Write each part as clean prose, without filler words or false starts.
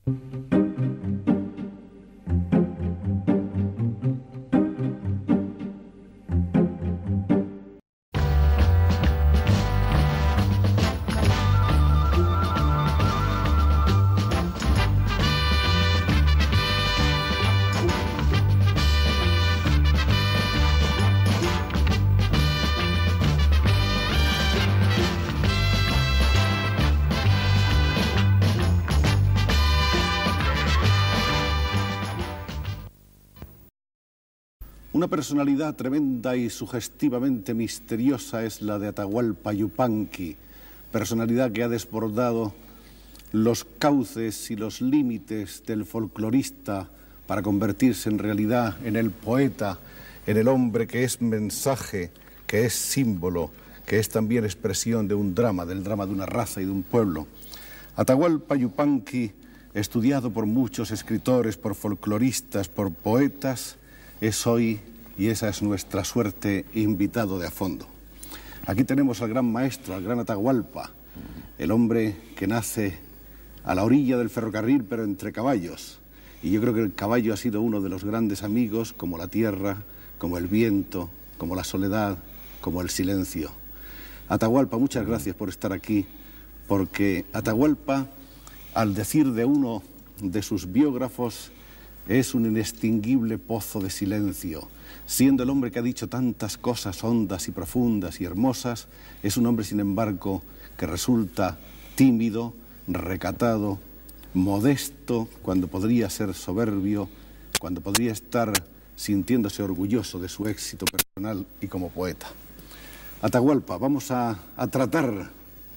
Una personalidad tremenda y sugestivamente misteriosa es la de Atahualpa Yupanqui, personalidad que ha desbordado los cauces y los límites del folclorista para convertirse en realidad en el poeta, en el hombre que es mensaje, que es símbolo, que es también expresión de un drama, del drama de una raza y de un pueblo. Atahualpa Yupanqui, estudiado por muchos escritores, por folcloristas, por poetas, es hoy, y esa es nuestra suerte, invitado de a fondo. Aquí tenemos al gran maestro, al gran Atahualpa, el hombre que nace a la orilla del ferrocarril, pero entre caballos. Y yo creo que el caballo ha sido uno de los grandes amigos, como la tierra, como el viento, como la soledad, como el silencio. Atahualpa, muchas gracias por estar aquí, porque Atahualpa, al decir de uno de sus biógrafos, es un inextinguible pozo de silencio. Siendo el hombre que ha dicho tantas cosas hondas y profundas y hermosas, es un hombre, sin embargo, que resulta tímido, recatado, modesto, cuando podría ser soberbio, cuando podría estar sintiéndose orgulloso de su éxito personal y como poeta. Atahualpa, vamos a tratar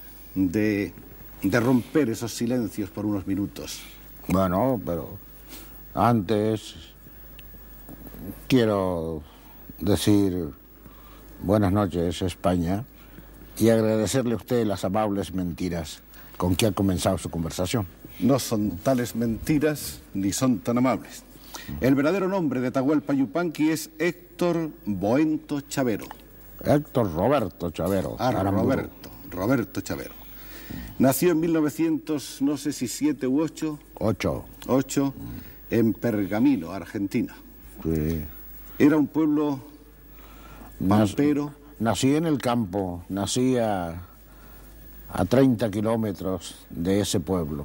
de romper esos silencios por unos minutos. Bueno, pero antes quiero decir buenas noches, España, y agradecerle a usted las amables mentiras con que ha comenzado su conversación. No son tales mentiras ni son tan amables. El verdadero nombre de Atahualpa Yupanqui es Héctor Boento Chavero. Héctor Roberto Chavero. Roberto Chavero. Nació en 1900, no sé si 7 u 8. 8, en Pergamino, Argentina. Sí. Era un pueblo pampero. Nací en el campo, nací a 30 kilómetros de ese pueblo.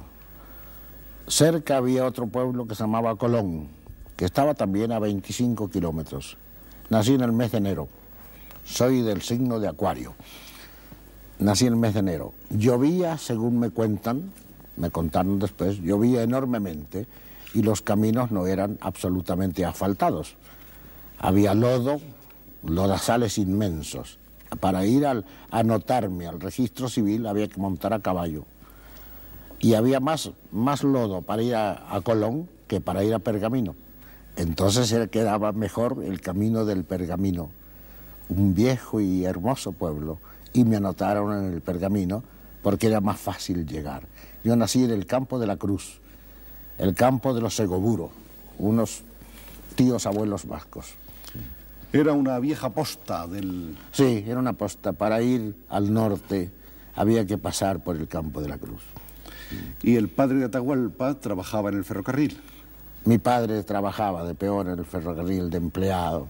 Cerca había otro pueblo que se llamaba Colón, que estaba también a 25 kilómetros. Nací en el mes de enero. Soy del signo de Acuario. Nací en el mes de enero. Llovía, según me contaron después, llovía enormemente y los caminos no eran absolutamente asfaltados. Había lodo, lodazales inmensos. Para ir a anotarme al registro civil había que montar a caballo. Y había más lodo para ir a Colón que para ir a Pergamino. Entonces quedaba mejor el camino del Pergamino, un viejo y hermoso pueblo, y me anotaron en el Pergamino porque era más fácil llegar. Yo nací en el campo de la Cruz, el campo de los Segoburos, unos tíos abuelos vascos. Era una vieja posta del... Sí, era una posta. Para ir al norte había que pasar por el campo de la Cruz. Y el padre de Atahualpa trabajaba en el ferrocarril. Mi padre trabajaba de peón en el ferrocarril, de empleado.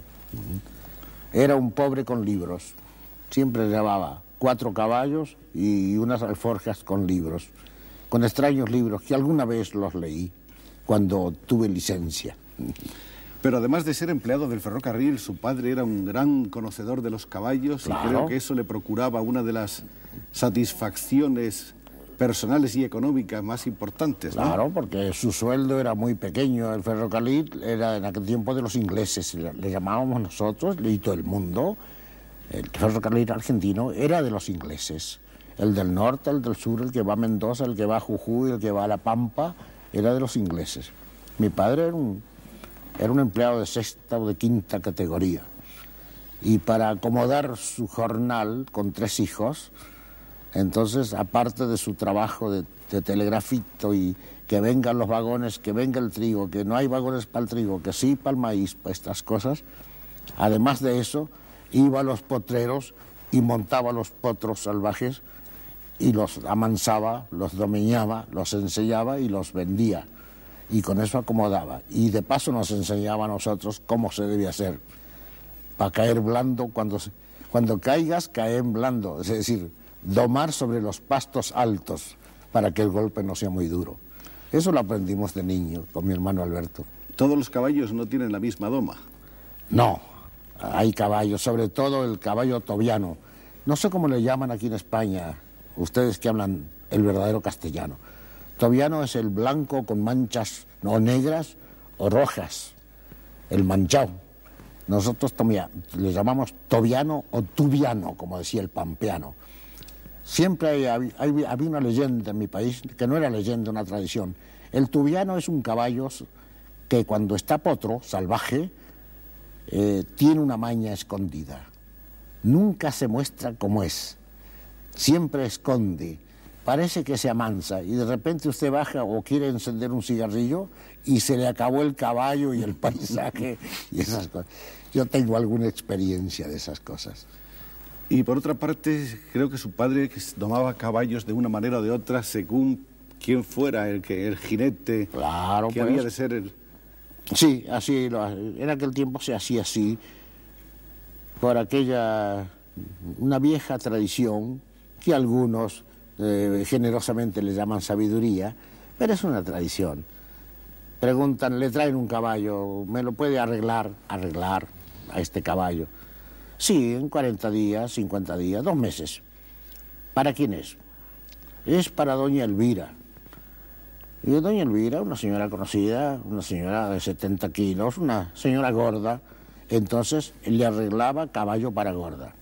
Era un pobre con libros. Siempre llevaba 4 caballos y unas alforjas con libros, con extraños libros que alguna vez los leí cuando tuve licencia. Pero además de ser empleado del ferrocarril, su padre era un gran conocedor de los caballos. Claro. Y creo que eso le procuraba una de las satisfacciones personales y económicas más importantes, ¿no? Claro, porque su sueldo era muy pequeño. El ferrocarril era en aquel tiempo de los ingleses, le llamábamos nosotros, y todo el mundo. El ferrocarril argentino era de los ingleses. El del norte, el del sur, el que va a Mendoza, el que va a Jujuy, el que va a La Pampa, era de los ingleses. Mi padre era un empleado de 6ª o de 5ª categoría. Y para acomodar su jornal con 3 hijos, entonces, aparte de su trabajo de telegrafito y que vengan los vagones, que venga el trigo, que no hay vagones para el trigo, que sí para el maíz, para estas cosas, además de eso, iba a los potreros y montaba los potros salvajes y los amansaba, los domeñaba, los ensillaba y los vendía. y con eso acomodaba. Y de paso nos enseñaba a nosotros cómo se debía hacer para caer blando. Cuando caigas, cae en blando, es decir, domar sobre los pastos altos para que el golpe no sea muy duro. Eso lo aprendimos de niño con mi hermano Alberto. ¿Todos los caballos no tienen la misma doma? No, hay caballos, sobre todo el caballo tobiano. No sé cómo le llaman aquí en España, ustedes que hablan el verdadero castellano. Tobiano es el blanco con manchas o negras o rojas, el manchao. Nosotros le llamamos tobiano o tubiano, como decía el pampeano. Siempre había una leyenda en mi país, que no era leyenda, una tradición. El tubiano es un caballo que cuando está potro, salvaje, tiene una maña escondida. Nunca se muestra como es. Siempre esconde. Parece que se amansa y de repente usted baja o quiere encender un cigarrillo y se le acabó el caballo y el paisaje y esas cosas. Yo tengo alguna experiencia de esas cosas. Y por otra parte, creo que su padre domaba caballos de una manera o de otra según quién fuera el jinete, claro, que había de ser el... Sí, así, en aquel tiempo se hacía así, por una vieja tradición que algunos generosamente le llaman sabiduría, pero es una tradición. Preguntan, le traen un caballo, ¿me lo puede arreglar a este caballo? Sí, en 40 días, 50 días, 2 meses. ¿Para quién es? Es para doña Elvira. Y doña Elvira, una señora conocida, una señora de 70 kilos, una señora gorda, entonces le arreglaba caballo para gorda.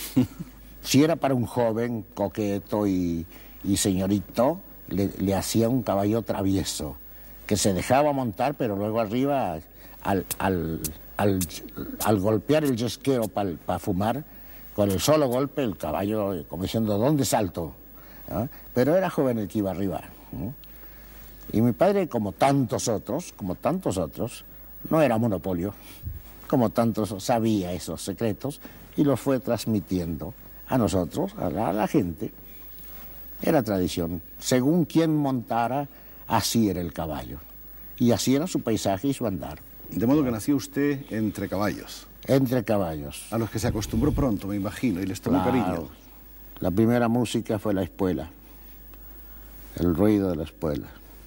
Si era para un joven coqueto y señorito, le hacía un caballo travieso, que se dejaba montar, pero luego arriba, al golpear el yesquero para fumar, con el solo golpe el caballo, como diciendo, ¿dónde salto? ¿Ah? Pero era joven el que iba arriba. Y mi padre, como tantos otros, no era monopolio, como tantos sabía esos secretos y los fue transmitiendo a nosotros, a la gente. Era tradición. Según quien montara, así era el caballo. Y así era su paisaje y su andar. De modo que nació usted entre caballos. Entre caballos. A los que se acostumbró pronto, me imagino, y les tomó cariño. La primera música fue la espuela, el ruido de la espuela,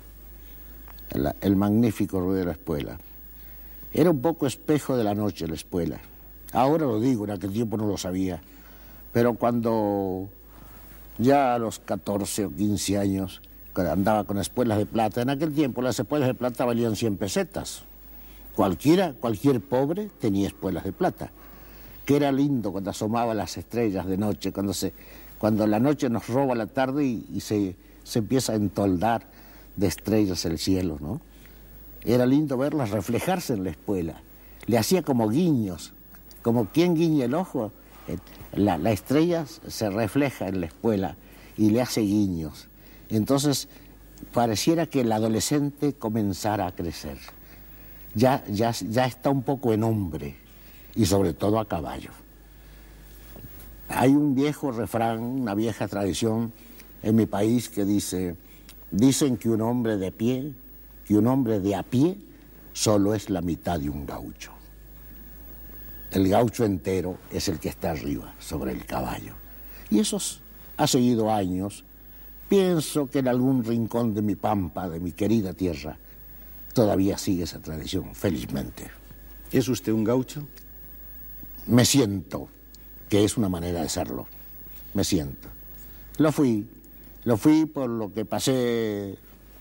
el magnífico ruido de la espuela. Era un poco espejo de la noche la espuela. Ahora lo digo, en aquel tiempo no lo sabía. Pero cuando ya a los 14 o 15 años andaba con espuelas de plata, en aquel tiempo las espuelas de plata valían 100 pesetas. Cualquier pobre tenía espuelas de plata. Que era lindo cuando asomaban las estrellas de noche, cuando la noche nos roba la tarde y se empieza a entoldar de estrellas el cielo, ¿no? Era lindo verlas reflejarse en la espuela. Le hacía como guiños, como quien guiña el ojo. La estrella se refleja en la espuela y le hace guiños. Entonces pareciera que el adolescente comenzara a crecer. Ya está un poco en hombre y sobre todo a caballo. Hay un viejo refrán, una vieja tradición en mi país que dicen que un hombre de a pie solo es la mitad de un gaucho. El gaucho entero es el que está arriba, sobre el caballo. Y eso ha seguido años. Pienso que en algún rincón de mi pampa, de mi querida tierra, todavía sigue esa tradición, felizmente. ¿Es usted un gaucho? Me siento que es una manera de serlo. Me siento. Lo fui por lo que pasé.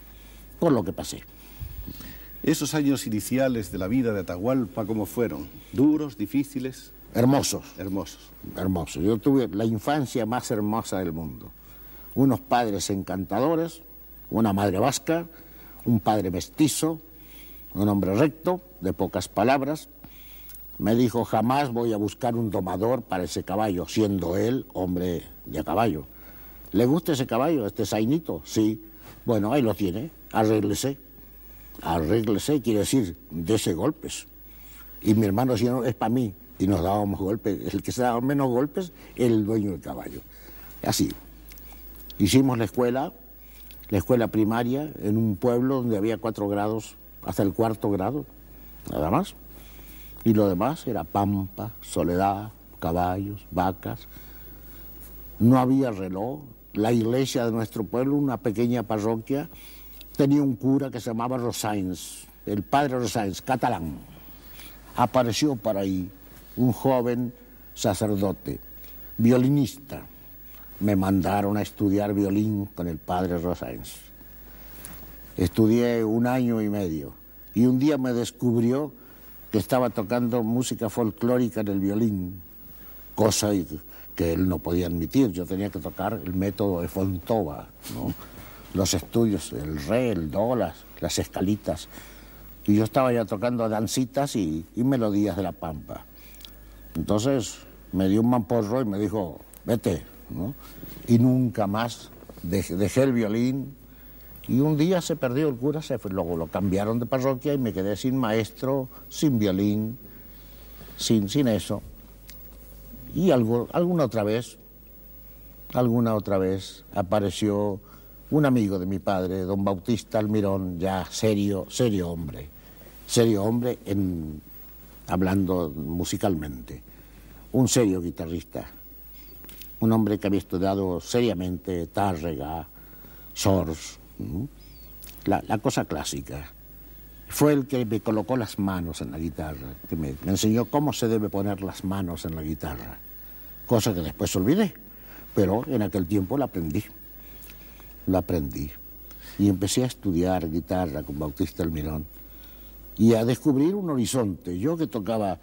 ¿Esos años iniciales de la vida de Atahualpa cómo fueron? ¿Duros, difíciles? Hermosos. Hermosos. Yo tuve la infancia más hermosa del mundo. Unos padres encantadores, una madre vasca, un padre mestizo, un hombre recto, de pocas palabras. Me dijo, jamás voy a buscar un domador para ese caballo, siendo él hombre de a caballo. ¿Le gusta ese caballo, este zainito? Sí. Bueno, ahí lo tiene, arréglese. Arréglese quiere decir, dese golpes. Y mi hermano decía, no, es para mí. Y nos dábamos golpes. El que se daba menos golpes era el dueño del caballo. Así. Hicimos la escuela la escuela primaria en un pueblo donde había 4 grados, hasta el 4.º grado, nada más. Y lo demás era pampa, soledad, caballos, vacas. No había reloj. La iglesia de nuestro pueblo, una pequeña parroquia, tenía un cura que se llamaba Rosáins, el padre Rosáins, catalán. Apareció por ahí un joven sacerdote, violinista. Me mandaron a estudiar violín con el padre Rosáins. Estudié 1 año y medio y un día me descubrió que estaba tocando música folclórica en el violín, cosa que él no podía admitir. Yo tenía que tocar el método de Fontova, ¿no? Los estudios, el re, el do, las escalitas. Y yo estaba ya tocando dancitas y melodías de la pampa. Entonces me dio un mamporro y me dijo, vete, ¿no? Y nunca más dejé el violín. Y un día se perdió el cura, luego lo cambiaron de parroquia y me quedé sin maestro, sin violín, sin eso. Y alguna otra vez apareció un amigo de mi padre, don Bautista Almirón, ya serio hombre hablando musicalmente, un serio guitarrista, un hombre que había estudiado seriamente Tárrega, Sors, la cosa clásica. Fue el que me colocó las manos en la guitarra, que me enseñó cómo se debe poner las manos en la guitarra, cosa que después olvidé, pero en aquel tiempo la aprendí. Y empecé a estudiar guitarra con Bautista Almirón y a descubrir un horizonte. Yo que tocaba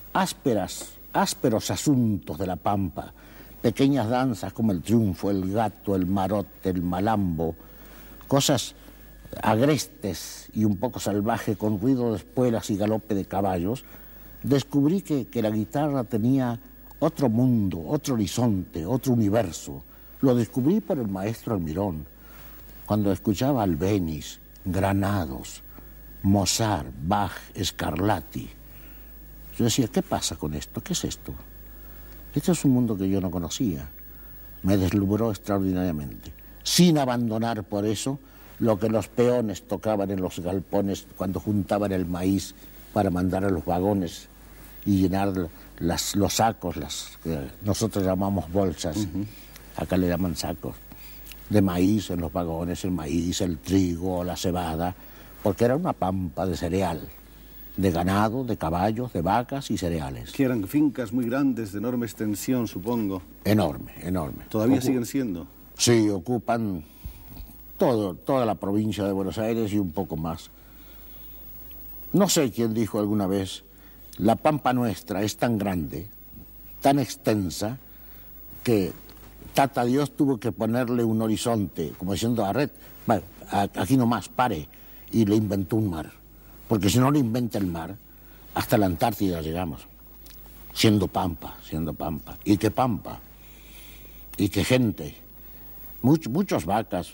ásperos asuntos de la pampa, pequeñas danzas como el triunfo, el gato, el marote, el malambo, cosas agrestes y un poco salvaje con ruido de espuelas y galope de caballos, descubrí que la guitarra tenía otro mundo, otro horizonte, otro universo. Lo descubrí por el maestro Almirón, cuando escuchaba Albéniz, Granados, Mozart, Bach, Scarlatti. Yo decía, ¿qué pasa con esto? ¿Qué es esto? Este es un mundo que yo no conocía. Me deslumbró extraordinariamente, sin abandonar por eso lo que los peones tocaban en los galpones cuando juntaban el maíz para mandar a los vagones y llenar los sacos, las que nosotros llamamos bolsas, acá le llaman sacos, de maíz en los vagones, el maíz, el trigo, la cebada, porque era una pampa de cereal, de ganado, de caballos, de vacas y cereales. Que eran fincas muy grandes, de enorme extensión, supongo. Enorme. ¿Todavía siguen siendo? Sí, ocupan toda la provincia de Buenos Aires y un poco más. No sé quién dijo alguna vez, la pampa nuestra es tan grande, tan extensa, que Tata Dios tuvo que ponerle un horizonte, como diciendo, aquí nomás, pare, y le inventó un mar. Porque si no le inventa el mar, hasta la Antártida llegamos, siendo pampa. ¿Y qué pampa? ¿Y qué gente? Muchas vacas,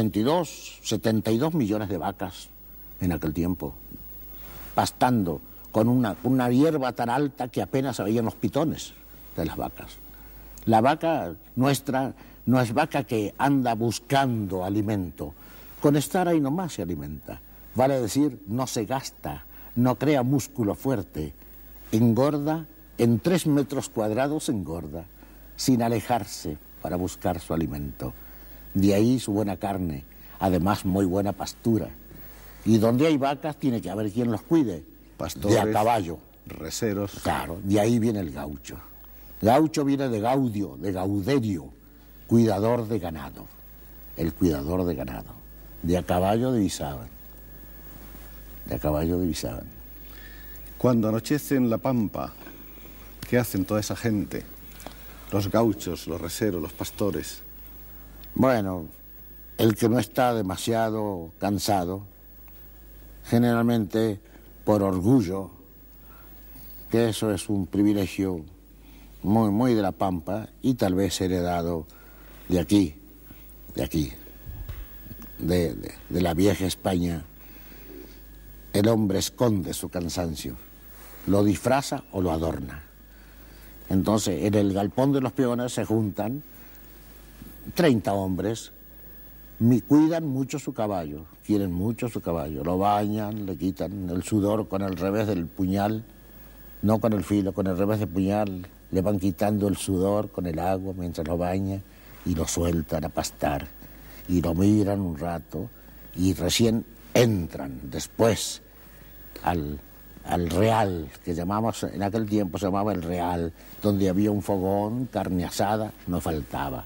72 millones de vacas en aquel tiempo, pastando con una hierba tan alta que apenas se veían los pitones de las vacas. La vaca nuestra no es vaca que anda buscando alimento, con estar ahí nomás se alimenta. Vale decir, no se gasta, no crea músculo fuerte, engorda, en 3 metros cuadrados engorda, sin alejarse para buscar su alimento. De ahí su buena carne, además muy buena pastura. Y donde hay vacas tiene que haber quien los cuide. Pastores, de a caballo. Reseros. Claro, de ahí viene el gaucho. Gaucho viene de gaudio, de gauderio, cuidador de ganado. El cuidador de ganado. De a caballo divisaban. Cuando anochece en la pampa, ¿qué hacen toda esa gente? Los gauchos, los reseros, los pastores. Bueno, el que no está demasiado cansado, generalmente por orgullo, que eso es un privilegio muy de la pampa y tal vez heredado de aquí, de la vieja España. El hombre esconde su cansancio, lo disfraza o lo adorna. Entonces, en el galpón de los peones se juntan 30 hombres Cuidan mucho su caballo, quieren mucho su caballo, lo bañan, le quitan el sudor con el revés del puñal, no con el filo, con el revés del puñal, le van quitando el sudor con el agua mientras lo bañan y lo sueltan a pastar y lo miran un rato y recién entran después al real, que llamamos, en aquel tiempo se llamaba el real, donde había un fogón, carne asada, no faltaba.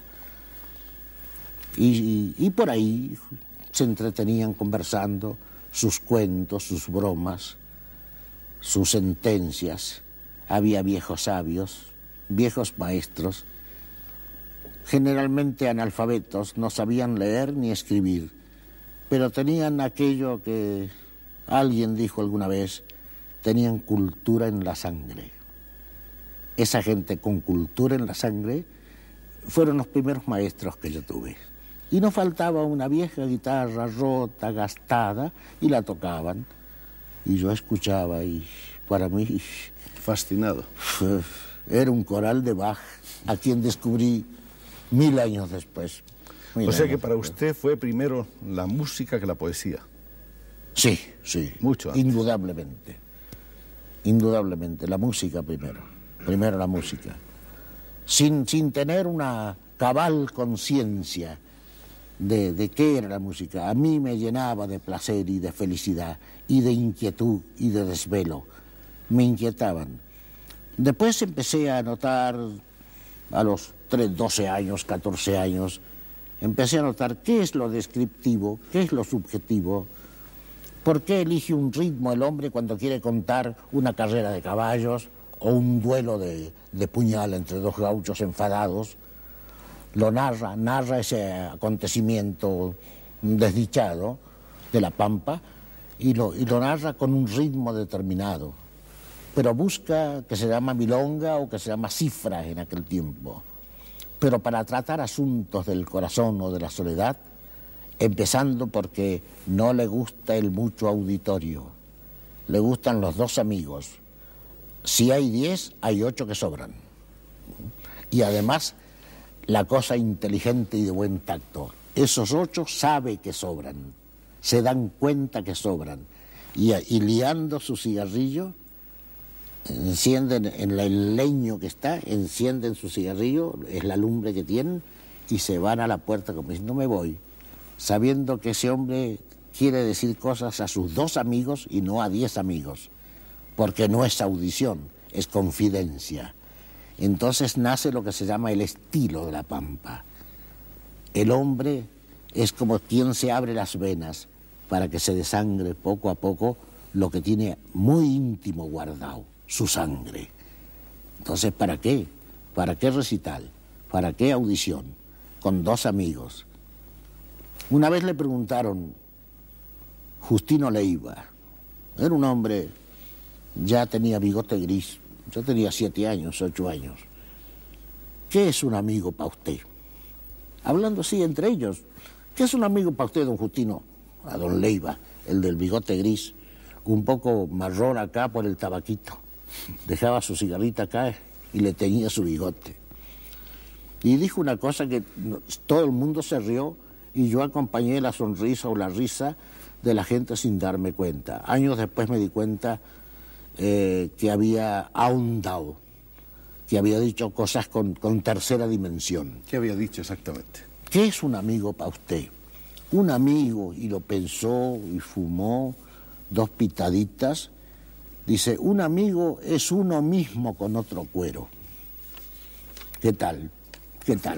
Y por ahí se entretenían conversando sus cuentos, sus bromas, sus sentencias. Había viejos sabios, viejos maestros, generalmente analfabetos, no sabían leer ni escribir, pero tenían aquello que alguien dijo alguna vez, tenían cultura en la sangre. Esa gente con cultura en la sangre fueron los primeros maestros que yo tuve. Y no faltaba una vieja guitarra rota, gastada, y la tocaban. Y yo escuchaba y para mí... Fascinado. Era un coral de Bach, a quien descubrí 1000 años después. O sea que para usted fue primero la música que la poesía. Sí, sí. Mucho antes. Indudablemente. Indudablemente, la música primero. Primero la música. Sin tener una cabal conciencia de qué era la música. A mí me llenaba de placer y de felicidad, y de inquietud y de desvelo. Me inquietaban. Después empecé a notar, a los 12 años, 14 años, empecé a notar qué es lo descriptivo, qué es lo subjetivo, por qué elige un ritmo el hombre cuando quiere contar una carrera de caballos o un duelo de puñal entre dos gauchos enfadados. Lo narra ese acontecimiento desdichado de la pampa y lo narra con un ritmo determinado, pero busca que se llama milonga o que se llama cifra en aquel tiempo, pero para tratar asuntos del corazón o de la soledad, empezando porque no le gusta el mucho auditorio, le gustan los 2 amigos. Si hay 10, hay 8 que sobran. Y además, la cosa inteligente y de buen tacto. Esos 8 sabe que sobran, se dan cuenta que sobran. Y liando su cigarrillo, encienden en el leño que está, encienden su cigarrillo, es la lumbre que tienen, y se van a la puerta como diciendo, no me voy, sabiendo que ese hombre quiere decir cosas a sus 2 amigos y no a 10 amigos, porque no es audición, es confidencia. Entonces nace lo que se llama el estilo de la pampa. El hombre es como quien se abre las venas para que se desangre poco a poco lo que tiene muy íntimo guardado, su sangre. Entonces, ¿para qué? ¿Para qué recital? ¿Para qué audición? Con 2 amigos. Una vez le preguntaron, Justino Leiva, era un hombre, ya tenía bigote gris, yo tenía 7 años, 8 años. ¿Qué es un amigo para usted? Hablando así entre ellos, ¿qué es un amigo para usted, don Justino? A don Leiva, el del bigote gris, un poco marrón acá por el tabaquito. Dejaba su cigarrita acá y le teñía su bigote. Y dijo una cosa que todo el mundo se rió y yo acompañé la sonrisa o la risa de la gente sin darme cuenta. Años después me di cuenta que había ahondado, que había dicho cosas con tercera dimensión. ¿Qué había dicho exactamente? ¿Qué es un amigo para usted? Un amigo, y lo pensó y fumó 2 pitaditas, dice, un amigo es uno mismo con otro cuero. ¿Qué tal? ¿Qué tal?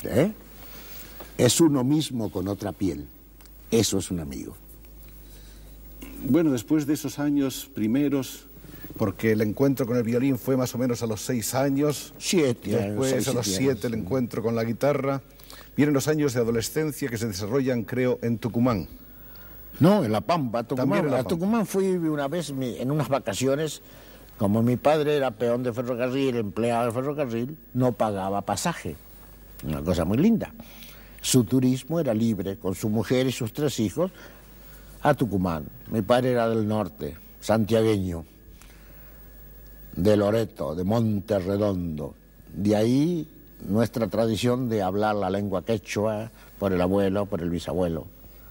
Es uno mismo con otra piel. Eso es un amigo. Bueno, después de esos años primeros, porque el encuentro con el violín fue más o menos a los 6 años. 7 años. Después, a los 7, el encuentro con la guitarra. Vienen los años de adolescencia que se desarrollan, creo, en Tucumán. No, en La Pampa, Tucumán. En La A Pampa. Tucumán fui una vez en unas vacaciones. Como mi padre era peón de ferrocarril, empleado de ferrocarril, no pagaba pasaje. Una cosa muy linda. Su turismo era libre, con su mujer y sus 3 hijos, a Tucumán. Mi padre era del norte, santiagueño, de Loreto, de Monte Redondo. De ahí nuestra tradición de hablar la lengua quechua por el abuelo, por el bisabuelo.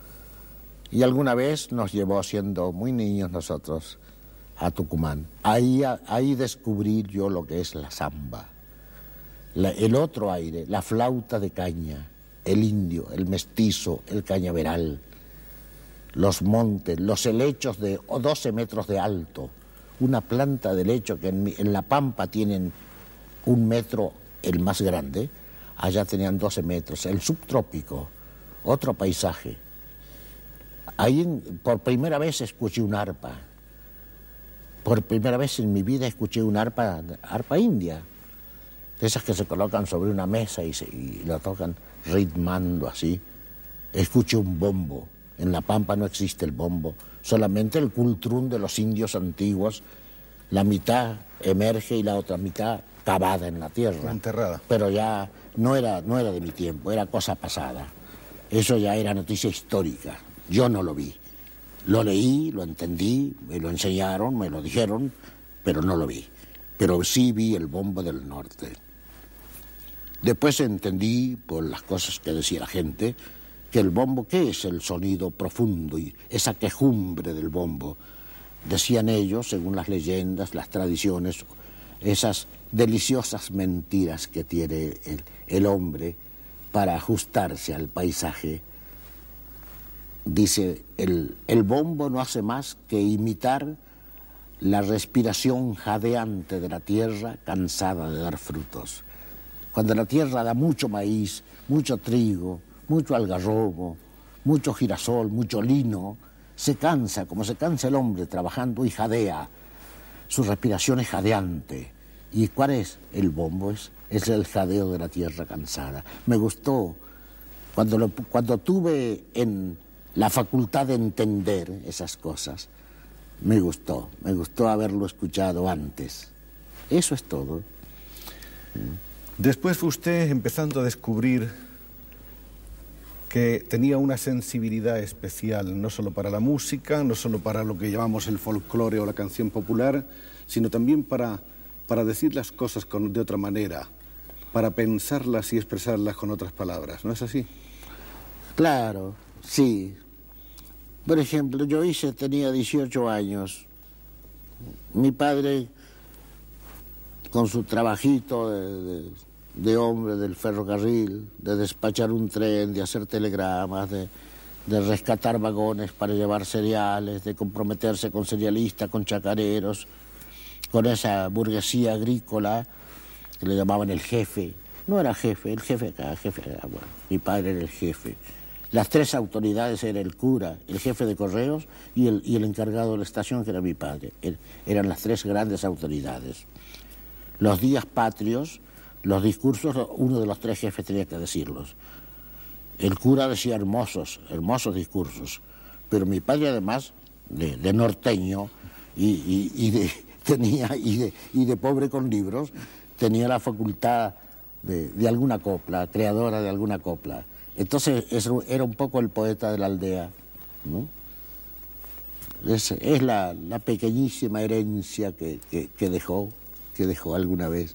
Y alguna vez nos llevó, siendo muy niños nosotros, a Tucumán. Ahí descubrí yo lo que es la samba, el otro aire, la flauta de caña, el indio, el mestizo, el cañaveral, los montes, los helechos de 12 metros de alto, una planta de helecho que en La Pampa tienen 1 metro el más grande, allá tenían 12 metros, el subtrópico, otro paisaje. Ahí por primera vez escuché un arpa, por primera vez en mi vida escuché un arpa india, esas que se colocan sobre una mesa y la tocan ritmando así. Escuché un bombo. En La Pampa no existe el bombo, solamente el cultrún de los indios antiguos, la mitad emerge y la otra mitad cavada en la tierra. Enterrada. Pero ya no era de mi tiempo, era cosa pasada. Eso ya era noticia histórica. Yo no lo vi. Lo leí, lo entendí, me lo enseñaron, me lo dijeron, pero no lo vi. Pero sí vi el bombo del norte. Después entendí, por las cosas que decía la gente, que el bombo, ¿qué es el sonido profundo y esa quejumbre del bombo? Decían ellos, según las leyendas, las tradiciones, esas deliciosas mentiras que tiene el hombre para ajustarse al paisaje. Dice, el bombo no hace más que imitar la respiración jadeante de la tierra cansada de dar frutos. Cuando la tierra da mucho maíz, mucho trigo, mucho algarrobo, mucho girasol, mucho lino, se cansa, como se cansa el hombre trabajando y jadea. Su respiración es jadeante. ¿Y cuál es? El bombo es el jadeo de la tierra cansada. Me gustó cuando tuve en la facultad de entender esas cosas. Me gustó haberlo escuchado antes. Eso es todo. Después fue usted empezando a descubrir que tenía una sensibilidad especial, no solo para la música, no solo para lo que llamamos el folclore o la canción popular, sino también para decir las cosas de otra manera, para pensarlas y expresarlas con otras palabras, ¿no es así? Claro, sí. Por ejemplo, tenía 18 años. Mi padre, con su trabajito de hombre del ferrocarril, de despachar un tren, de hacer telegramas, de rescatar vagones para llevar cereales, de comprometerse con cerealistas, con chacareros, con esa burguesía agrícola que le llamaban el jefe. No era jefe, el jefe acá, bueno, mi padre era el jefe. Las 3 autoridades eran el cura, el jefe de correos y el encargado de la estación, que era mi padre. Eran las 3 grandes autoridades. Los días patrios, los discursos, uno de los 3 jefes tenía que decirlos. El cura decía hermosos discursos, pero mi padre, además de norteño y de pobre con libros, tenía la facultad de alguna copla, creadora de alguna copla. Entonces era un poco el poeta de la aldea, ¿no? Es la pequeñísima herencia que dejó alguna vez.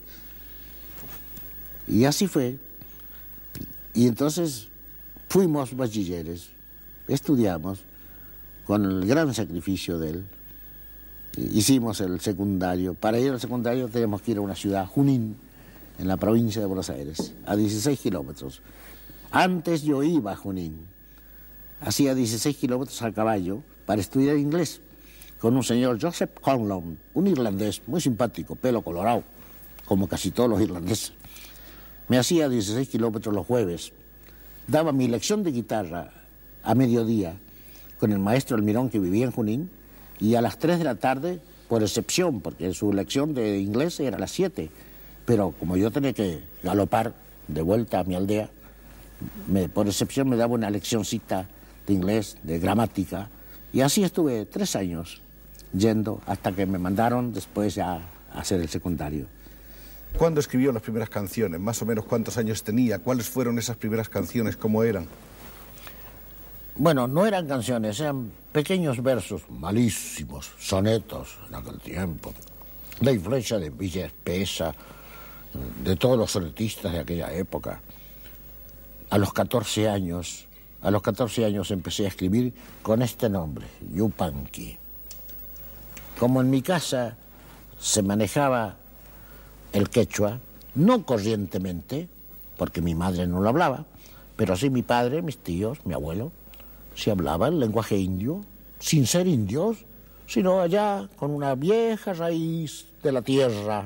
Y así fue. Y entonces fuimos bachilleres, estudiamos con el gran sacrificio de él. Hicimos el secundario. Para ir al secundario tenemos que ir a una ciudad, Junín, en la provincia de Buenos Aires, a 16 kilómetros. Antes yo iba a Junín, hacía 16 kilómetros a caballo para estudiar inglés con un señor Joseph Conlon, un irlandés muy simpático, pelo colorado, como casi todos los irlandeses. Me hacía 16 kilómetros los jueves. Daba mi lección de guitarra a mediodía con el maestro Almirón, que vivía en Junín, y a las 3 de la tarde, por excepción, porque su lección de inglés era a las 7, pero como yo tenía que galopar de vuelta a mi aldea, por excepción me daba una leccioncita de inglés, de gramática, y así estuve 3 años yendo hasta que me mandaron después a hacer el secundario. ¿Cuándo escribió las primeras canciones? Más o menos, ¿cuántos años tenía? ¿Cuáles fueron esas primeras canciones? ¿Cómo eran? Bueno, no eran canciones, eran pequeños versos, malísimos, sonetos en aquel tiempo. La influencia de Villa Espesa de todos los sonetistas de aquella época. A los 14 años empecé a escribir con este nombre, Yupanqui. Como en mi casa se manejaba el quechua, no corrientemente, porque mi madre no lo hablaba, pero sí mi padre, mis tíos, mi abuelo, se hablaba el lenguaje indio, sin ser indios, sino allá con una vieja raíz de la tierra.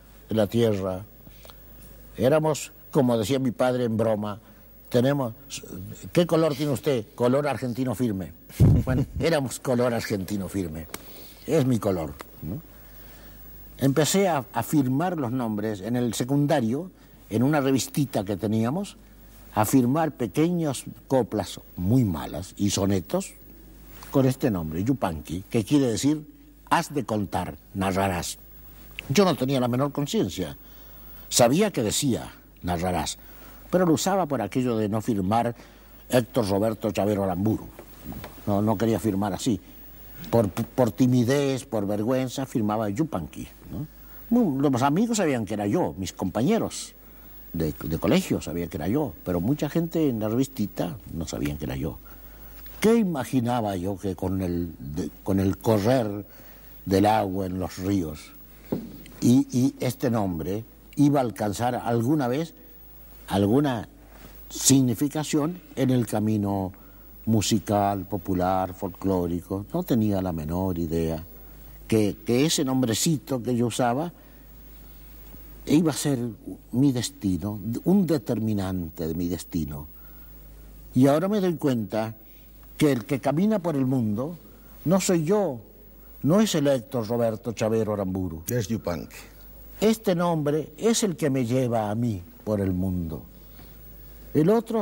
Éramos, como decía mi padre en broma, ¿qué color tiene usted? Color argentino firme. Bueno, éramos color argentino firme. Es mi color, ¿no? Empecé a firmar los nombres en el secundario, en una revistita que teníamos, a firmar pequeñas coplas muy malas y sonetos con este nombre, Yupanqui, que quiere decir has de contar, narrarás. Yo no tenía la menor conciencia. Sabía que decía narrarás, pero lo usaba por aquello de no firmar Héctor Roberto Chavero Aramburu. No quería firmar así. Por timidez, por vergüenza, firmaba Yupanqui, ¿no? Los amigos sabían que era yo, mis compañeros de colegio sabían que era yo, pero mucha gente en la revistita no sabían que era yo. ¿Qué imaginaba yo que con el correr del agua en los ríos y este nombre iba a alcanzar alguna vez alguna significación en el camino musical, popular, folclórico? No tenía la menor idea que ese nombrecito que yo usaba iba a ser mi destino, un determinante de mi destino. Y ahora me doy cuenta que el que camina por el mundo no soy yo, no es el Héctor Roberto Chavero Aramburu. Es Yupanqui. Este nombre es el que me lleva a mí por el mundo. El otro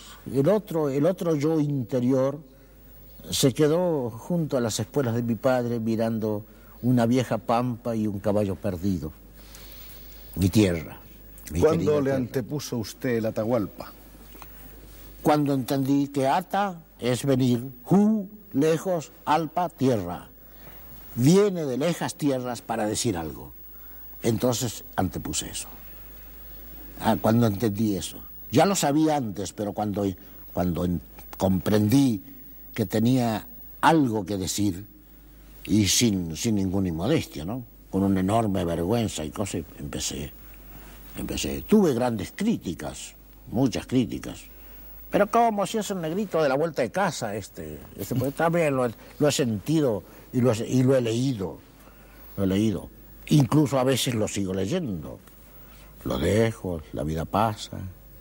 yo interior se quedó junto a las espuelas de mi padre mirando una vieja pampa y un caballo perdido. Mi tierra. ¿Cuándo le antepuso usted el Atahualpa? Cuando entendí que ata es venir, lejos, alpa, tierra. Viene de lejas tierras para decir algo. Entonces antepuse eso. Cuando entendí eso. Ya lo sabía antes, pero cuando comprendí que tenía algo que decir, y sin ninguna inmodestia, ¿no? Con una enorme vergüenza y cosas, empecé. Tuve grandes críticas, muchas críticas. Pero ¿cómo si es el negrito de la vuelta de casa pues también lo he sentido y lo he leído. Lo he leído. Incluso a veces lo sigo leyendo. Lo dejo, la vida pasa.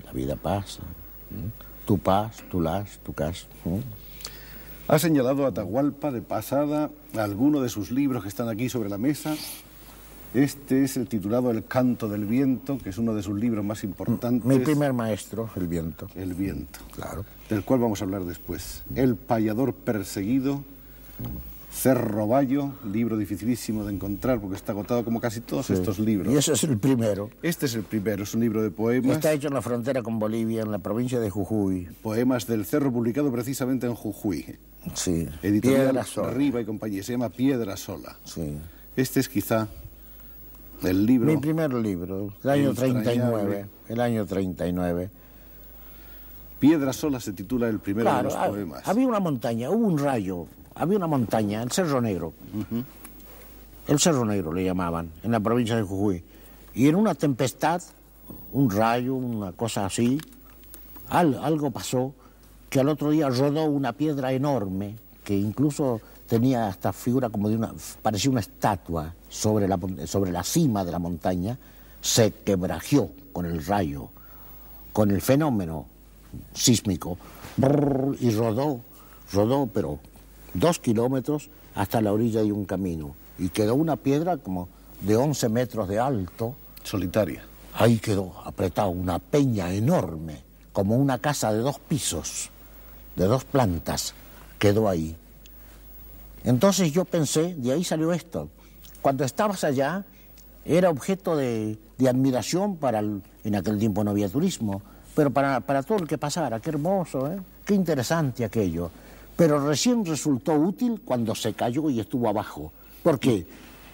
Tu paz, tu las, tu cas. Ha señalado a Atahualpa de pasada alguno de sus libros que están aquí sobre la mesa. Este es el titulado El canto del viento, que es uno de sus libros más importantes. Mi primer maestro, El viento. El viento. Claro. Del cual vamos a hablar después. El payador perseguido, Cerro Bayo, libro dificilísimo de encontrar porque está agotado como casi todos estos libros. Y ese es el primero. Este es el primero, es un libro de poemas. Está hecho en la frontera con Bolivia, en la provincia de Jujuy. Poemas del Cerro, publicado precisamente en Jujuy. Sí. Editorial Riva y compañía, se llama Piedra Sola. Sí. Este es quizá el libro... Mi primer libro, el año 39. El año 39. Piedra Sola se titula el primero de los poemas. Había una montaña, hubo un rayo. Había una montaña, el Cerro Negro. El Cerro Negro le llamaban, en la provincia de Jujuy. Y en una tempestad, un rayo, una cosa así, algo pasó que al otro día rodó una piedra enorme, que incluso tenía esta figura como parecía una estatua sobre la cima de la montaña, se quebrajeó con el rayo, con el fenómeno sísmico, y rodó, pero 2 kilómetros hasta la orilla de un camino. Y quedó una piedra como de 11 metros de alto. Solitaria. Ahí quedó apretado una peña enorme, como una casa de 2 pisos, de 2 plantas, quedó ahí. Entonces yo pensé, de ahí salió esto. Cuando estabas allá, era objeto de admiración en aquel tiempo no había turismo, pero para todo el que pasara, qué hermoso, qué interesante aquello. Pero recién resultó útil cuando se cayó y estuvo abajo. ¿Por qué?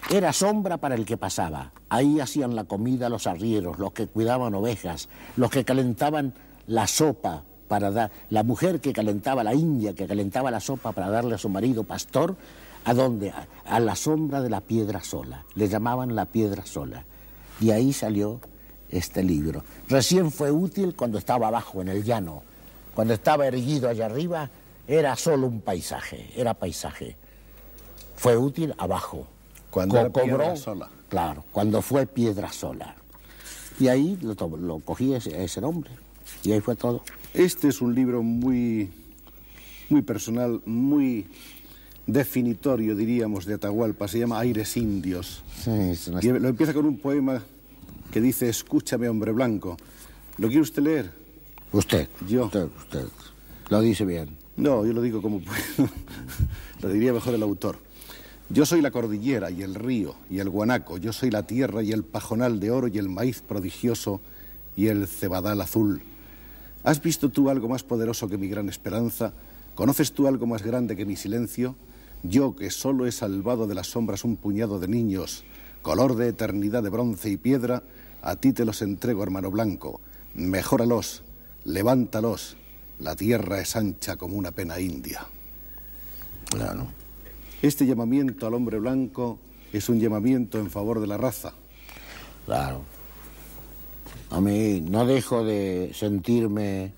Era sombra para el que pasaba. Ahí hacían la comida los arrieros, los que cuidaban ovejas, los que calentaban la sopa para dar... La mujer que calentaba, la india que calentaba la sopa para darle a su marido pastor, ¿a dónde? A la sombra de la piedra sola. Le llamaban la piedra sola. Y ahí salió este libro. Recién fue útil cuando estaba abajo, en el llano. Cuando estaba erguido allá arriba, era solo un paisaje, era paisaje. Fue útil abajo. Cuando era piedra sola. Claro, cuando fue piedra sola. Y ahí lo cogí ese nombre. Y ahí fue todo. Este es un libro muy personal, muy definitorio, diríamos, de Atahualpa. Se llama Aires Indios. Sí, y lo empieza con un poema que dice: escúchame, hombre blanco. ¿Lo quiere usted leer? Usted. Yo. Usted. Lo dice bien. No, yo lo digo como puedo. Lo diría mejor el autor. Yo soy la cordillera y el río y el guanaco. Yo soy la tierra y el pajonal de oro y el maíz prodigioso y el cebadal azul. ¿Has visto tú algo más poderoso que mi gran esperanza? ¿Conoces tú algo más grande que mi silencio? Yo, que solo he salvado de las sombras un puñado de niños, color de eternidad de bronce y piedra, a ti te los entrego, hermano blanco. Mejóralos, levántalos. La tierra es ancha como una pena india. Claro. Este llamamiento al hombre blanco es un llamamiento en favor de la raza. Claro. A mí no dejo de sentirme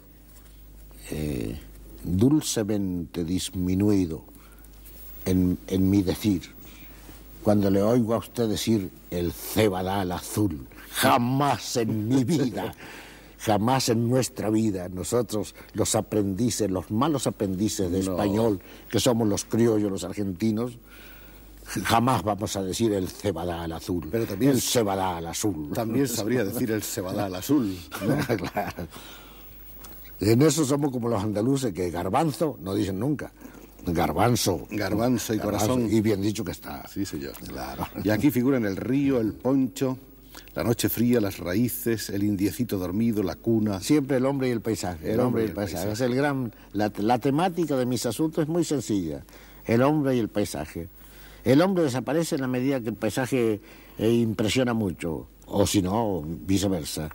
dulcemente disminuido en mi decir cuando le oigo a usted decir el cebadal azul. Jamás en mi vida, jamás en nuestra vida, nosotros los aprendices, los malos aprendices de español, que somos los criollos, los argentinos, jamás vamos a decir el cebadal azul. Pero también el cebadal azul. También sabría decir el cebadal azul, ¿no? Claro. En eso somos como los andaluces, que garbanzo no dicen nunca. Garbanzo. Garbanzo y corazón. Y bien dicho que está. Sí, señor. Claro. Y aquí figuran el río, el poncho, la noche fría, las raíces, el indiecito dormido, la cuna. Siempre el hombre y el paisaje. El hombre y el paisaje. Es el gran... La temática de mis asuntos es muy sencilla. El hombre y el paisaje. El hombre desaparece en la medida que el paisaje impresiona mucho. O si no, viceversa.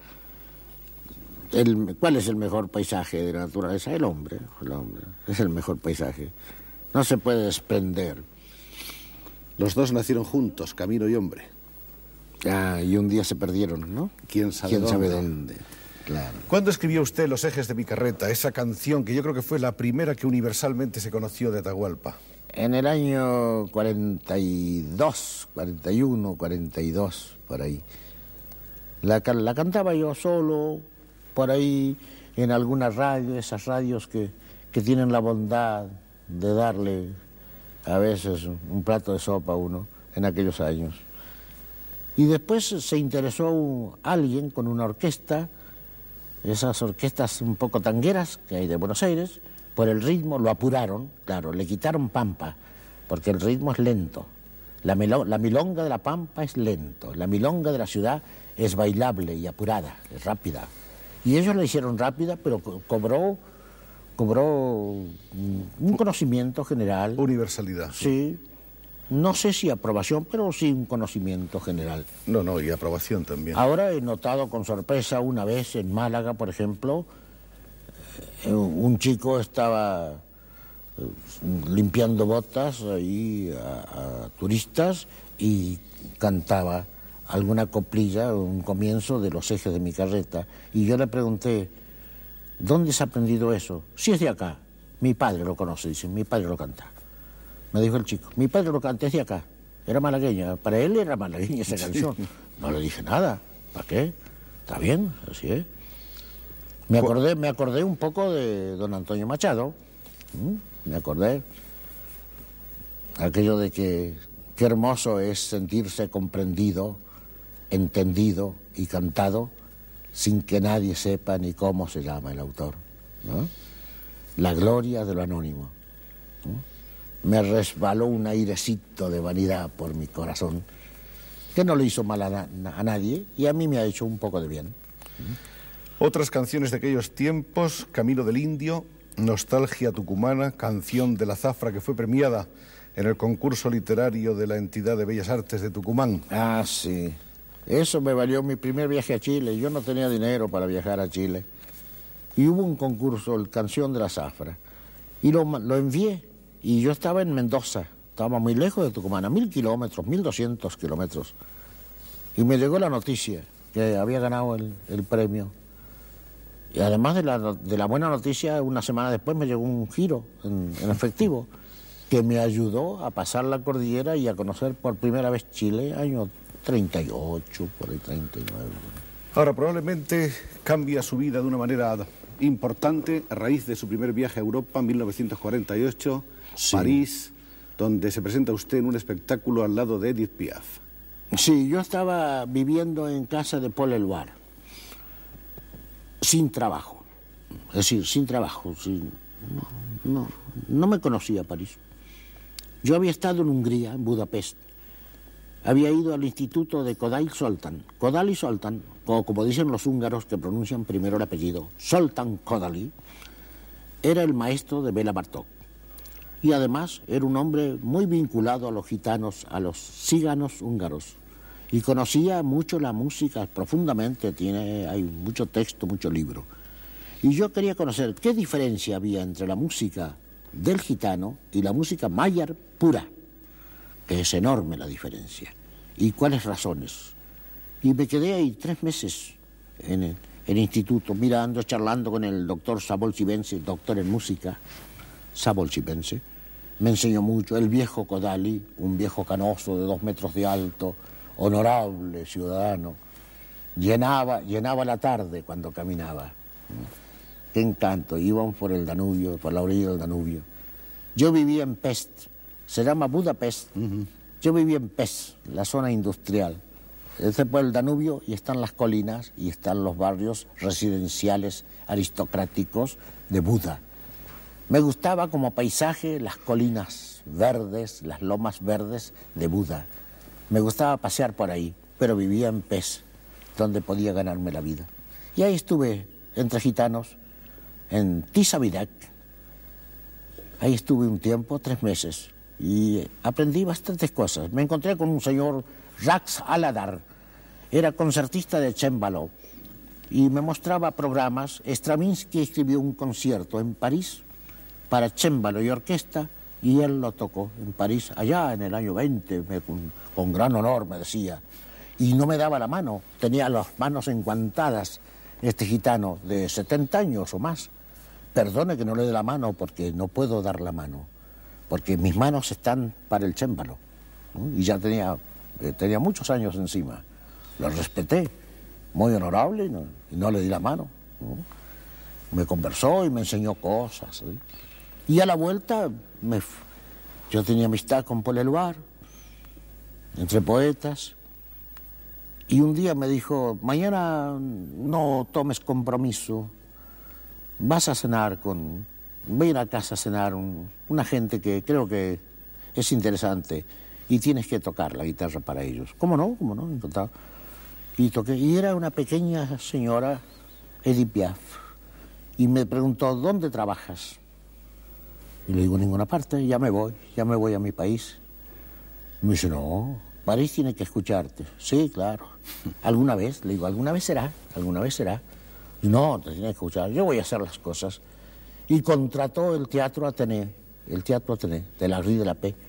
¿Cuál es el mejor paisaje de la naturaleza? El hombre. El hombre. Es el mejor paisaje. No se puede desprender. Los dos nacieron juntos, camino y hombre. Ah, y un día se perdieron, ¿no? ¿Quién sabe dónde? Claro. ¿Cuándo escribió usted Los ejes de mi carreta? Esa canción que yo creo que fue la primera que universalmente se conoció de Atahualpa. En el año 42, 41, 42, por ahí. La cantaba yo solo, por ahí, en alguna radio, esas radios que tienen la bondad de darle a veces un plato de sopa a uno en aquellos años. Y después se interesó alguien con una orquesta, esas orquestas un poco tangueras que hay de Buenos Aires, por el ritmo lo apuraron, claro, le quitaron pampa, porque el ritmo es lento. La milonga de la pampa es lento, la milonga de la ciudad es bailable y apurada, es rápida. Y ellos la hicieron rápida, pero cobró un conocimiento general. Universalidad. Sí. No sé si aprobación, pero sí un conocimiento general. No, y aprobación también. Ahora he notado con sorpresa una vez en Málaga, por ejemplo, un chico estaba limpiando botas ahí a turistas y cantaba alguna coplilla, un comienzo de Los ejes de mi carreta. Y yo le pregunté, ¿dónde has aprendido eso? Si es de acá. Mi padre lo conoce, dice, mi padre lo canta. Me dijo el chico, mi padre lo canta, es de acá. Era malagueña, para él era malagueña esa canción. No le dije nada, ¿para qué? Está bien, así es. Me acordé un poco de don Antonio Machado. Me acordé. Aquello de que qué hermoso es sentirse comprendido, entendido y cantado sin que nadie sepa ni cómo se llama el autor, ¿no? La gloria de lo anónimo, ¿no? Me resbaló un airecito de vanidad por mi corazón que no le hizo mal a nadie y a mí me ha hecho un poco de bien. Otras canciones de aquellos tiempos: Camino del Indio, Nostalgia tucumana, Canción de la Zafra, que fue premiada en el concurso literario de la entidad de Bellas Artes de Tucumán. Ah, sí. Eso me valió mi primer viaje a Chile. Yo no tenía dinero para viajar a Chile. Y hubo un concurso, el Canción de la Zafra. Y lo envié. Y yo estaba en Mendoza. Estaba muy lejos de Tucumán, a 1000 kilómetros, 1200 kilómetros. Y me llegó la noticia que había ganado el premio. Y además de la buena noticia, una semana después me llegó un giro en efectivo que me ayudó a pasar la cordillera y a conocer por primera vez Chile, año 38, por el 39. Ahora, probablemente cambia su vida de una manera importante a raíz de su primer viaje a Europa en 1948, sí. París, donde se presenta usted en un espectáculo al lado de Edith Piaf. Sí, yo estaba viviendo en casa de Paul Eluard, sin trabajo, es decir, sin trabajo, no me conocía París. Yo había estado en Hungría, en Budapest, había ido al instituto de Kodály Zoltán. Kodály Zoltán, como dicen los húngaros que pronuncian primero el apellido, Zoltán Kodály, era el maestro de Béla Bartók. Y además era un hombre muy vinculado a los gitanos, a los ciganos húngaros. Y conocía mucho la música, profundamente, hay mucho texto, mucho libro. Y yo quería conocer qué diferencia había entre la música del gitano y la música maiar pura, que es enorme la diferencia, y cuáles razones. Y me quedé ahí 3 meses en el instituto, mirando, charlando con el doctor Szabolcs Bence, doctor en música, Szabolcs Bence. Me enseñó mucho. El viejo Kodály, un viejo canoso de 2 metros de alto, honorable ciudadano, llenaba la tarde cuando caminaba. Qué encanto, íbamos por el Danubio, por la orilla del Danubio. Yo vivía en Pest, se llama Budapest. Yo vivía en Pest, la zona industrial. Este por el Danubio y están las colinas y están los barrios residenciales aristocráticos de Buda. Me gustaba como paisaje las colinas verdes, las lomas verdes de Buda. Me gustaba pasear por ahí, pero vivía en Pest, donde podía ganarme la vida. Y ahí estuve entre gitanos, en Tisabidac. Ahí estuve un tiempo, 3 meses, y aprendí bastantes cosas. Me encontré con un señor, Jacques Aladar, era concertista de cémbalo, y me mostraba programas. Stravinsky escribió un concierto en París para cémbalo y orquesta, y él lo tocó en París, allá en el año 20, con gran honor, me decía. Y no me daba la mano, tenía las manos enguantadas, este gitano de 70 años o más. Perdone que no le dé la mano, porque no puedo dar la mano, porque mis manos están para el cémbalo, ¿no? Y ya tenía muchos años encima. Lo respeté, muy honorable, y no le di la mano, ¿no? Me conversó y me enseñó cosas, ¿sí? Y a la vuelta, yo tenía amistad con Paul Eluard, entre poetas, y un día me dijo: mañana no tomes compromiso, vas a cenar voy a ir a casa a cenar una gente que creo que es interesante, y tienes que tocar la guitarra para ellos. ¿Cómo no? Encantado. Y toqué, y era una pequeña señora, Edith Piaf, y me preguntó: ¿dónde trabajas? Y le digo: en ninguna parte, ya me voy a mi país. Y me dice: no, París tiene que escucharte. Sí, claro. ¿Alguna vez? Le digo: alguna vez será. Y no, te tiene que escuchar, yo voy a hacer las cosas. Y contrató el Teatro Athénée de la Rue de la Paix.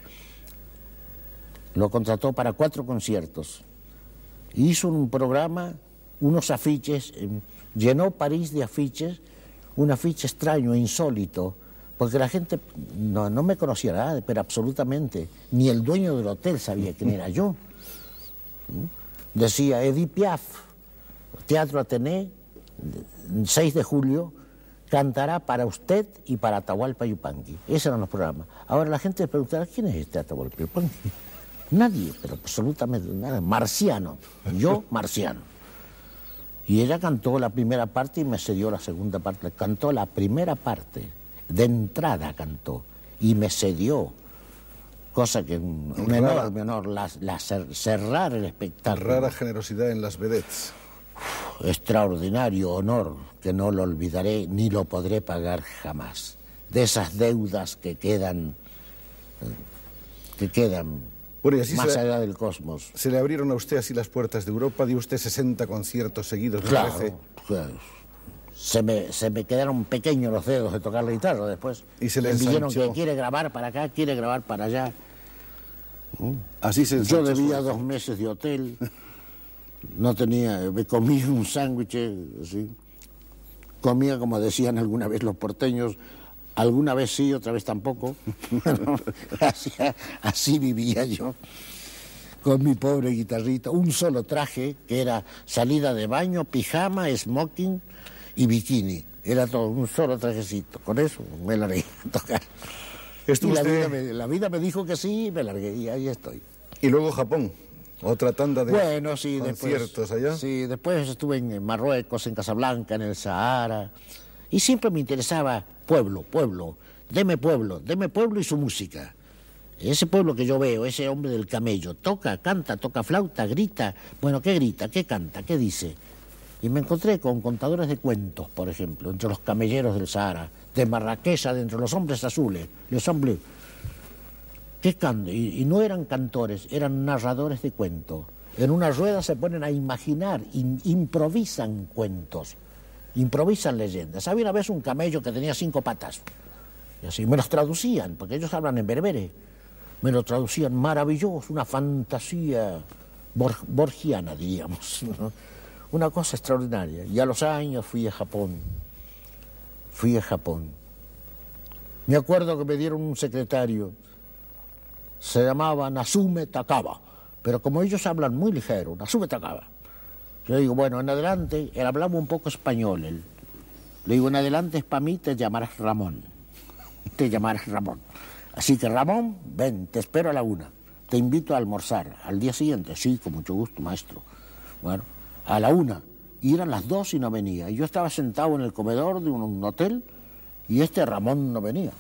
Lo contrató para 4 conciertos. Hizo un programa, unos afiches, llenó París de afiches, un afiche extraño, insólito, porque la gente no me conocía nada, pero absolutamente, ni el dueño del hotel sabía quién era yo. Decía: Edith Piaf, Teatro Athénée, 6 de julio, cantará para usted y para Atahualpa Yupanqui. Esos eran los programas. Ahora la gente preguntará: ¿quién es este Atahualpa Yupanqui? Nadie, pero absolutamente nada. Marciano. Yo, marciano. Y ella cantó la primera parte y me cedió la segunda parte. Cantó la primera parte, de entrada cantó, y me cedió. Cosa que un enorme honor, cerrar el espectáculo. Rara generosidad en las vedettes. Extraordinario honor que no lo olvidaré ni lo podré pagar jamás. De esas deudas que quedan que quedan Bueno, y así más allá del cosmos. Se le abrieron a usted así las puertas de Europa, dio usted 60 conciertos seguidos, me parece. Claro. Se me quedaron pequeños los dedos de tocar la guitarra después. Y se le me dijeron ensanchó. que quiere grabar para acá, quiere grabar para allá. Así se Yo ensanchó debía su- 2 meses de hotel, no tenía, me comí un sándwich, así. Comía como decían alguna vez los porteños, alguna vez sí, otra vez tampoco. Bueno, así vivía yo, con mi pobre guitarrita, un solo traje, que era salida de baño, pijama, smoking y bikini. Era todo, un solo trajecito. Con eso me largué a tocar. Estuvo Y usted- la vida me dijo que sí y me largué, y ahí estoy. Y luego Japón, otra tanda de Bueno, sí, conciertos después, allá. Sí, después estuve en Marruecos, en Casablanca, en el Sahara, y siempre me interesaba pueblo, deme pueblo y su música. Ese pueblo que yo veo, ese hombre del camello, toca, canta, toca flauta, grita. Bueno, ¿qué grita? ¿Qué canta? ¿Qué dice? Y me encontré con contadores de cuentos, por ejemplo, entre los camelleros del Sahara, de Marrakech, entre los hombres azules, les hombres. ¿Qué cantan? Y no eran cantores, eran narradores de cuentos. En una rueda se ponen a imaginar, improvisan cuentos, improvisan leyendas. Había una vez un camello que tenía 5 patas, y así me los traducían, porque ellos hablan en berbere. Me lo traducían maravilloso, una fantasía borgiana, diríamos, ¿no? Una cosa extraordinaria. Y a los años fui a Japón. Me acuerdo que me dieron un secretario, se llamaba Nasume Takaba, pero como ellos hablan muy ligero, Nasume Takaba. Yo digo, bueno, en adelante, él hablaba un poco español, él. Le digo, en adelante para mí te llamarás Ramón. Así que Ramón, ven, te espero a la 1. Te invito a almorzar. Al día siguiente, sí, con mucho gusto, maestro. Bueno, a la 1. Y eran las 2 y no venía. Y yo estaba sentado en el comedor de un hotel y este Ramón no venía.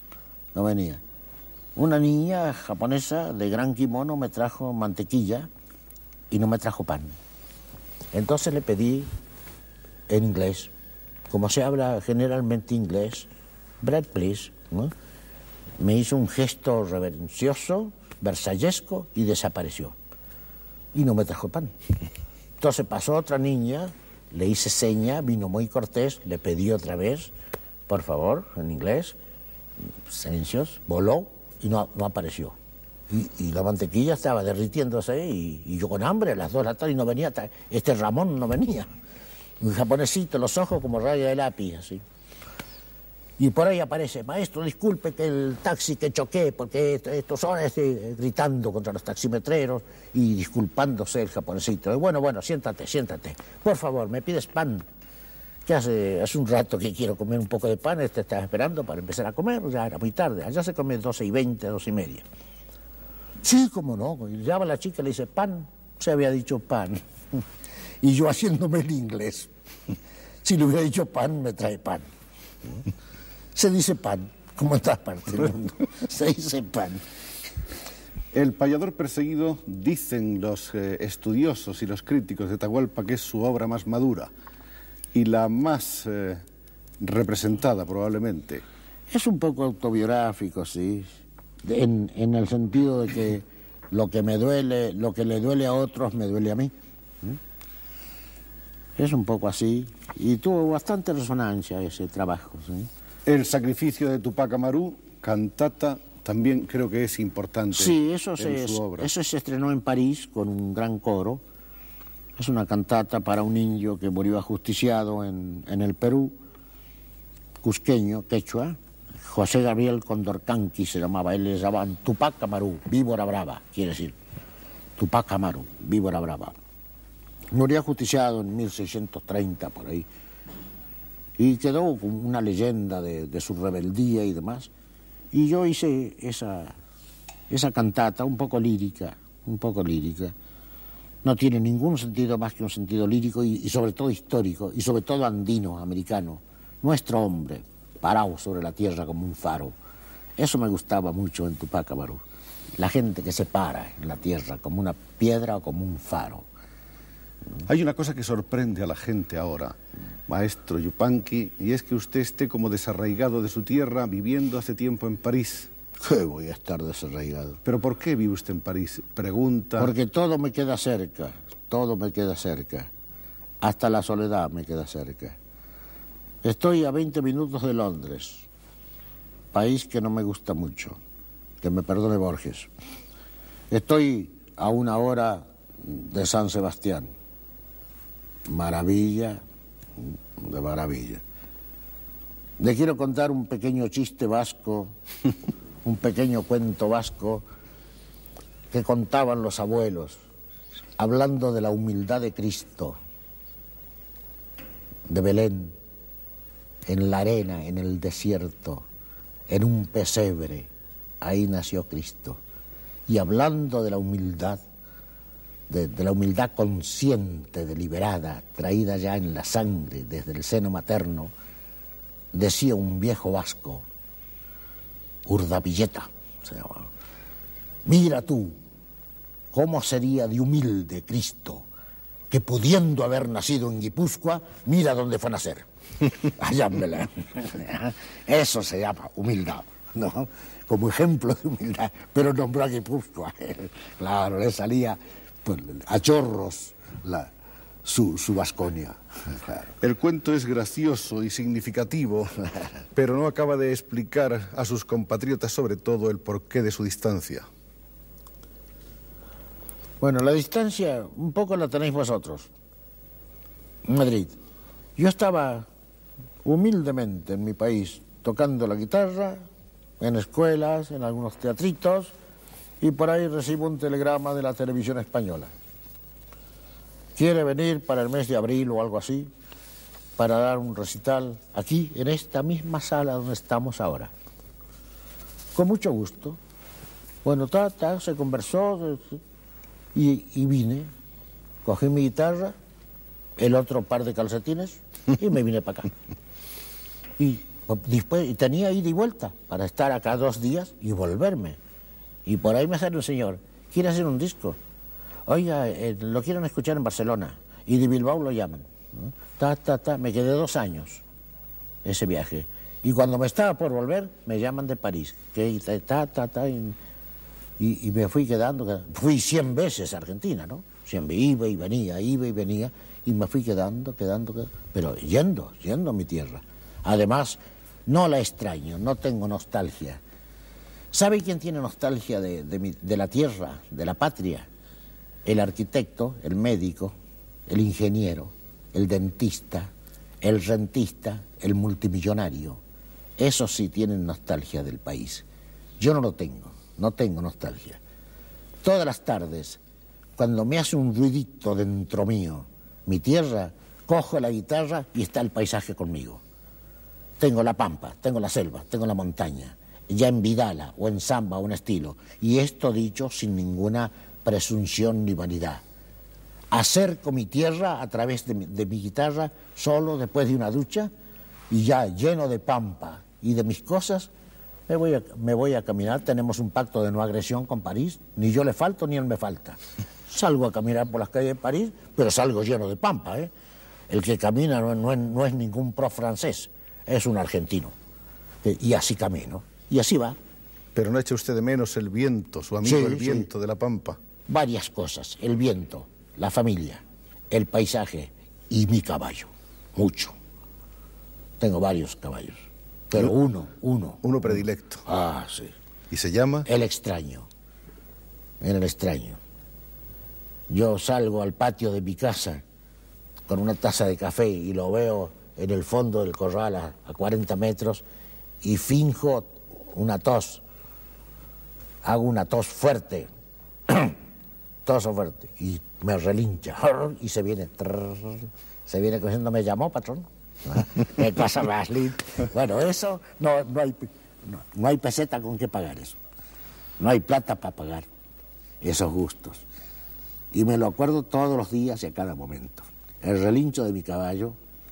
Una niña japonesa de gran kimono me trajo mantequilla y no me trajo pan. Entonces le pedí en inglés, como se habla generalmente inglés, bread please, ¿no? Me hizo un gesto reverencioso, versallesco y desapareció. Y no me trajo pan. Entonces pasó otra niña, le hice seña, vino muy cortés, le pedí otra vez, por favor, en inglés, silencios, voló y no apareció. Y la mantequilla estaba derritiéndose y yo con hambre a las 2 de la tarde y no venía, este Ramón no venía. Un japonesito, los ojos como raya de lápiz, así. Y por ahí aparece, maestro, disculpe que el taxi que choqué, porque estos son gritando contra los taximetreros y disculpándose el japonesito. Y bueno, siéntate. Por favor, ¿me pides pan? Que hace un rato que quiero comer un poco de pan, estaba esperando para empezar a comer, ya era muy tarde, allá se come 12:20, 12:30. Sí, cómo no, y llama la chica y le dice, pan, se había dicho pan. Y yo haciéndome el inglés. Si le hubiera dicho pan, me trae pan. Se dice pan, como en todas partes del mundo. Se dice pan. El payador perseguido, dicen los estudiosos y los críticos de Atahualpa, que es su obra más madura y la más representada probablemente. Es un poco autobiográfico, sí, en el sentido de que lo que me duele, lo que le duele a otros, me duele a mí. Es un poco así, y tuvo bastante resonancia ese trabajo, ¿sí? El sacrificio de Tupac Amaru, cantata, también creo que es importante. Sí, eso en su obra. se estrenó en París con un gran coro. Es una cantata para un indio que murió ajusticiado en el Perú, cusqueño, quechua. José Gabriel Condorcanqui se llamaba, él le llamaban Tupac Amaru, víbora brava, quiere decir. Tupac Amaru, víbora brava. Murió ajusticiado en 1630, por ahí. Y quedó como una leyenda de su rebeldía y demás. Y yo hice esa cantata un poco lírica. No tiene ningún sentido más que un sentido lírico y sobre todo histórico, y sobre todo andino, americano. Nuestro hombre, parado sobre la tierra como un faro. Eso me gustaba mucho en Tupac Amaru. La gente que se para en la tierra como una piedra o como un faro. Hay una cosa que sorprende a la gente ahora, maestro Yupanqui, y es que usted esté como desarraigado de su tierra, viviendo hace tiempo en París. ¿Qué voy a estar desarraigado? ¿Pero por qué vive usted en París? Pregunta. Porque todo me queda cerca, todo me queda cerca. Hasta la soledad me queda cerca. Estoy a 20 minutos de Londres, país que no me gusta mucho, que me perdone Borges. Estoy a 1 hora de San Sebastián. Maravilla de maravilla. Le quiero contar un pequeño chiste vasco, un pequeño cuento vasco que contaban los abuelos, hablando de la humildad de Cristo, de Belén, en la arena, en el desierto, en un pesebre, ahí nació Cristo. Y hablando de la humildad, de la humildad consciente, deliberada, traída ya en la sangre desde el seno materno, decía un viejo vasco, Urdapilleta se llamaba: mira tú, cómo sería de humilde Cristo, que pudiendo haber nacido en Guipúzcoa, mira dónde fue a nacer, allá en Belén. Eso se llama humildad, ¿no? Como ejemplo de humildad, pero nombró a Guipúzcoa. Claro, le salía pues, a chorros su Vasconia. Claro. El cuento es gracioso y significativo, pero no acaba de explicar a sus compatriotas sobre todo el porqué de su distancia. Bueno, la distancia un poco la tenéis vosotros, en Madrid. Yo estaba humildemente en mi país tocando la guitarra, en escuelas, en algunos teatritos, y por ahí recibo un telegrama de la televisión española. Quiere venir para el mes de abril o algo así, para dar un recital aquí, en esta misma sala donde estamos ahora. Con mucho gusto. Bueno, se conversó y vine, cogí mi guitarra, el otro par de calcetines y me vine para acá. Y después tenía ida y vuelta para estar acá 2 días y volverme. Y por ahí me sale un señor, quiere hacer un disco. Oiga, lo quieren escuchar en Barcelona y de Bilbao lo llaman. Me quedé 2 años ese viaje. Y cuando me estaba por volver, me llaman de París. Y me fui quedando. Fui 100 veces a Argentina, ¿no? Siempre iba y venía, y me fui quedando, pero yendo a mi tierra. Además, no la extraño, no tengo nostalgia. ¿Sabe quién tiene nostalgia de la tierra, de la patria? El arquitecto, el médico, el ingeniero, el dentista, el rentista, el multimillonario. Esos sí tienen nostalgia del país. Yo no tengo nostalgia. Todas las tardes, cuando me hace un ruidito dentro mío, mi tierra, cojo la guitarra y está el paisaje conmigo. Tengo la pampa, tengo la selva, tengo la montaña, ya en vidala o en samba o en estilo. Y esto dicho sin ninguna presunción ni vanidad. Acerco mi tierra a través de mi guitarra, solo después de una ducha, y ya lleno de pampa y de mis cosas, me voy a caminar. Tenemos un pacto de no agresión con París, ni yo le falto ni él me falta. Salgo a caminar por las calles de París, pero salgo lleno de pampa, ¿eh? El que camina no es ningún pro francés, es un argentino. Y así camino, y así va. Pero no echa usted de menos el viento, su amigo el viento de la pampa. Varias cosas, el viento, la familia, el paisaje y mi caballo, mucho. Tengo varios caballos, pero uno. Uno predilecto. Ah, sí. ¿Y se llama? El extraño, en el extraño. Yo salgo al patio de mi casa con una taza de café y lo veo en el fondo del corral a 40 metros y finjo una tos. Hago una tos fuerte, tos fuerte, y me relincha, y se viene cogiendo, me llamó, patrón. ¿Qué pasa, Baslin? Bueno, eso no hay peseta con qué pagar eso. No hay plata para pagar esos gustos. Y me lo acuerdo todos los días y a cada momento. El relincho de mi caballo,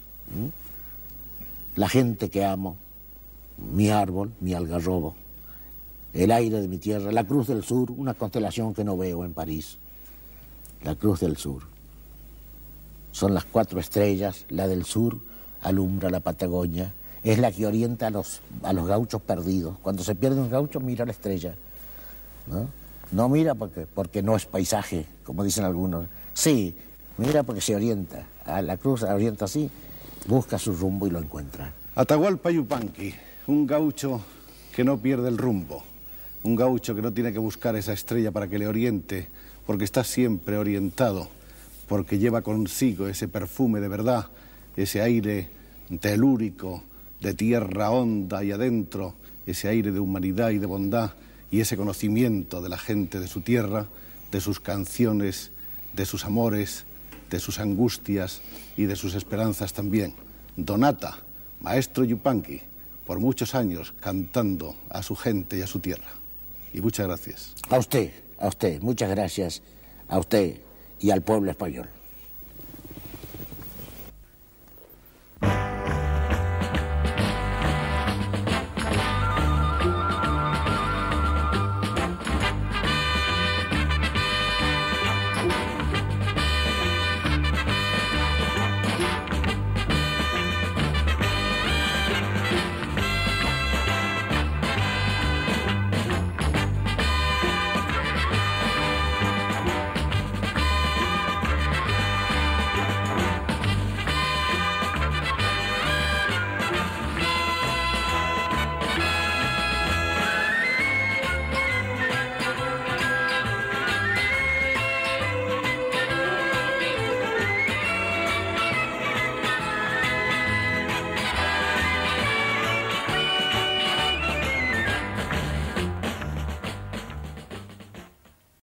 la gente que amo, mi árbol, mi algarrobo, el aire de mi tierra, la Cruz del Sur, una constelación que no veo en París, la Cruz del Sur. Son las 4 estrellas, la del sur alumbra la Patagonia es la que orienta a los gauchos perdidos. Cuando se pierde un gaucho, mira la estrella, ¿no? No mira porque no es paisaje, como dicen algunos. Sí, mira porque se orienta. A la cruz se orienta así, busca su rumbo y lo encuentra. Atahualpa Yupanqui, un gaucho que no pierde el rumbo, un gaucho que no tiene que buscar esa estrella para que le oriente, porque está siempre orientado, porque lleva consigo ese perfume de verdad, ese aire telúrico, de tierra honda y adentro, ese aire de humanidad y de bondad, y ese conocimiento de la gente de su tierra, de sus canciones, de sus amores, de sus angustias y de sus esperanzas también. Donata, maestro Yupanqui, por muchos años cantando a su gente y a su tierra. Y muchas gracias. A usted, muchas gracias, a usted y al pueblo español.